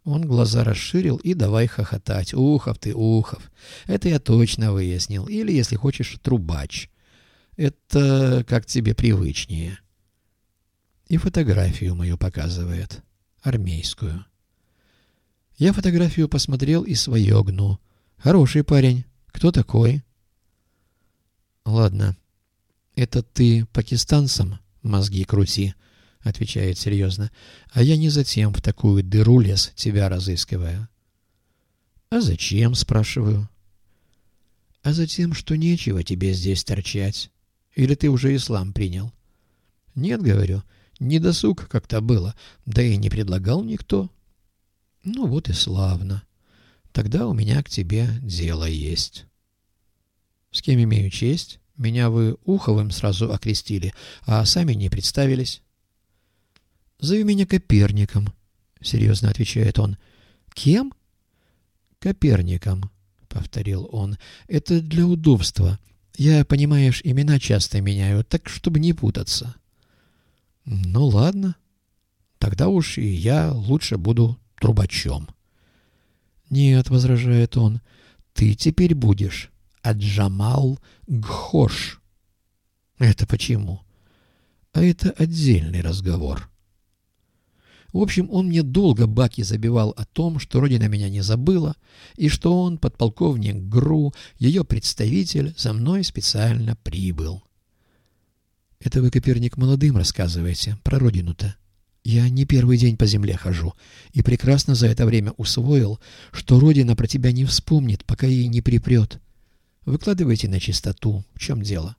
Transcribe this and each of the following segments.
Он глаза расширил и давай хохотать. Ухов ты, Ухов. Это я точно выяснил. Или, если хочешь, трубач. Это как тебе привычнее. И фотографию мою показывает. Армейскую. Я фотографию посмотрел и свое гну. Хороший парень. Кто такой? Ладно. Это ты пакистанцам мозги крути, отвечает серьезно. А я не затем в такую дыру лез, тебя разыскивая. А зачем, спрашиваю. А затем, что нечего тебе здесь торчать. Или ты уже ислам принял? Нет, говорю, не досуг как-то было, да и не предлагал никто. Ну вот и славно. Тогда у меня к тебе дело есть. С кем имею честь? Меня вы Уховым сразу окрестили, а сами не представились. Зови меня Коперником, серьезно отвечает он. Кем? Коперником, повторил он. Это для удобства. Я, понимаешь, имена часто меняю, так чтобы не путаться. Ну ладно. Тогда уж и я лучше буду трубачом. Нет, возражает он, ты теперь будешь Аджамал Гхош. Это почему? А это отдельный разговор. В общем, он мне долго баки забивал о том, что родина меня не забыла, и что он, подполковник ГРУ, ее представитель, за мной специально прибыл. Это вы, Коперник, молодым рассказываете про родину-то. Я не первый день по земле хожу, и прекрасно за это время усвоил, что родина про тебя не вспомнит, пока ей не припрет. Выкладывайте на чистоту. В чем дело?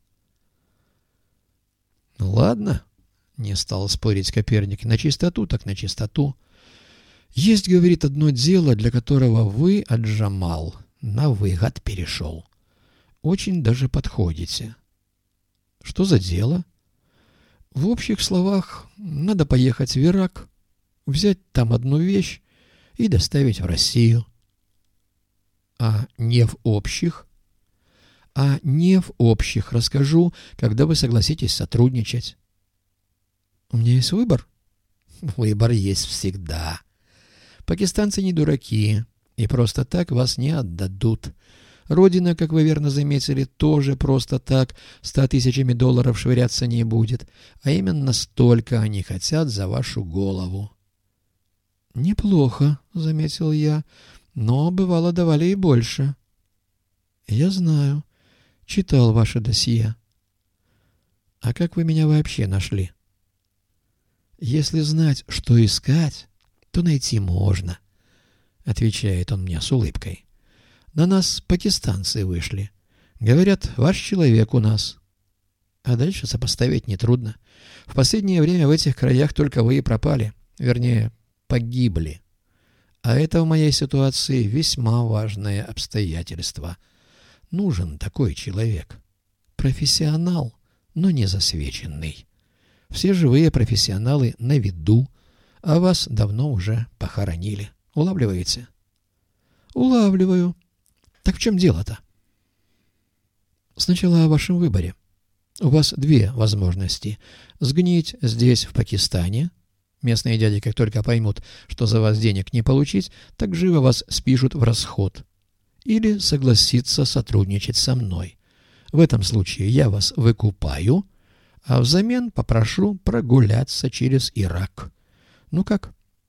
Ну, ладно, не стал спорить Коперник. На чистоту так на чистоту. Есть, говорит, одно дело, для которого вы, Аджамал, на выгод перешел. Очень даже подходите. Что за дело? В общих словах, надо поехать в Ирак, взять там одну вещь и доставить в Россию. А не в общих? А не в общих расскажу, когда вы согласитесь сотрудничать. У меня есть выбор? Выбор есть всегда. Пакистанцы не дураки, и просто так вас не отдадут. Родина, как вы верно заметили, тоже просто так 100 000 долларов швыряться не будет, а именно столько они хотят за вашу голову. Неплохо, заметил я, но бывало давали и больше. Я знаю. Читал ваше досье. А как вы меня вообще нашли? Если знать, что искать, то найти можно, отвечает он мне с улыбкой. На нас пакистанцы вышли. Говорят, ваш человек у нас. А дальше сопоставить нетрудно. В последнее время в этих краях только вы и пропали. Вернее, погибли. А это в моей ситуации весьма важное обстоятельство. Нужен такой человек. Профессионал, но не засвеченный. Все живые профессионалы на виду, а вас давно уже похоронили. Улавливаете? Улавливаю. Так в чем дело-то? Сначала о вашем выборе. У вас две возможности. Сгнить здесь, в Пакистане. Местные дяди, как только поймут, что за вас денег не получить, так живо вас спишут в расход. Или согласиться сотрудничать со мной. В этом случае я вас выкупаю, а взамен попрошу прогуляться через Ирак. Ну как?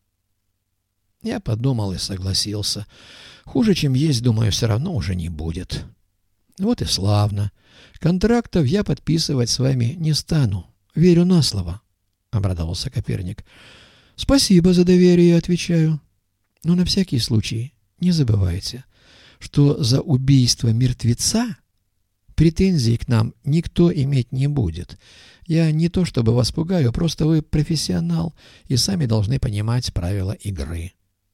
Я подумал и согласился. Хуже, чем есть, думаю, все равно уже не будет. Вот и славно. Контрактов я подписывать с вами не стану. Верю на слово, — обрадовался Коперник. Спасибо за доверие, — отвечаю. Но на всякий случай не забывайте, что за убийство мертвеца претензий к нам никто иметь не будет. Я не то чтобы вас пугаю, просто вы профессионал и сами должны понимать правила игры.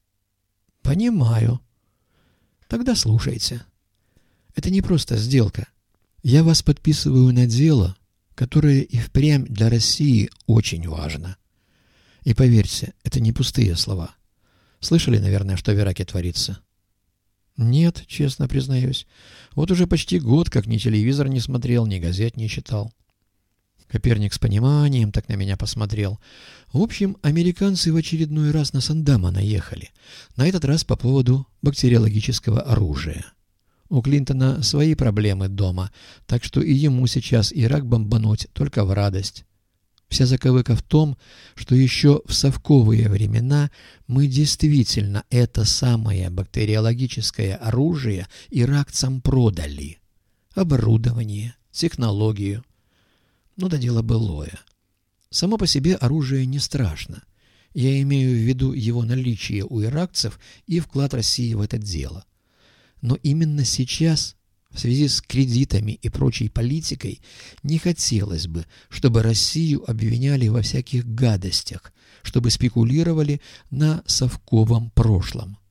Понимаю. Тогда слушайте. Это не просто сделка. Я вас подписываю на дело, которое и впрямь для России очень важно. И поверьте, это не пустые слова. Слышали, наверное, что в Ираке творится? Нет, честно признаюсь. Вот уже почти год, как ни телевизор не смотрел, ни газет не читал. Коперник с пониманием так на меня посмотрел. В общем, американцы в очередной раз на Сандама наехали. На этот раз по поводу бактериологического оружия. У Клинтона свои проблемы дома, так что и ему сейчас Ирак бомбануть только в радость. Вся заковыка в том, что еще в совковые времена мы действительно это самое бактериологическое оружие иракцам продали. Оборудование, технологию. Ну да дело былое. Само по себе оружие не страшно. Я имею в виду его наличие у иракцев и вклад России в это дело. Но именно сейчас, в связи с кредитами и прочей политикой, не хотелось бы, чтобы Россию обвиняли во всяких гадостях, чтобы спекулировали на совковом прошлом.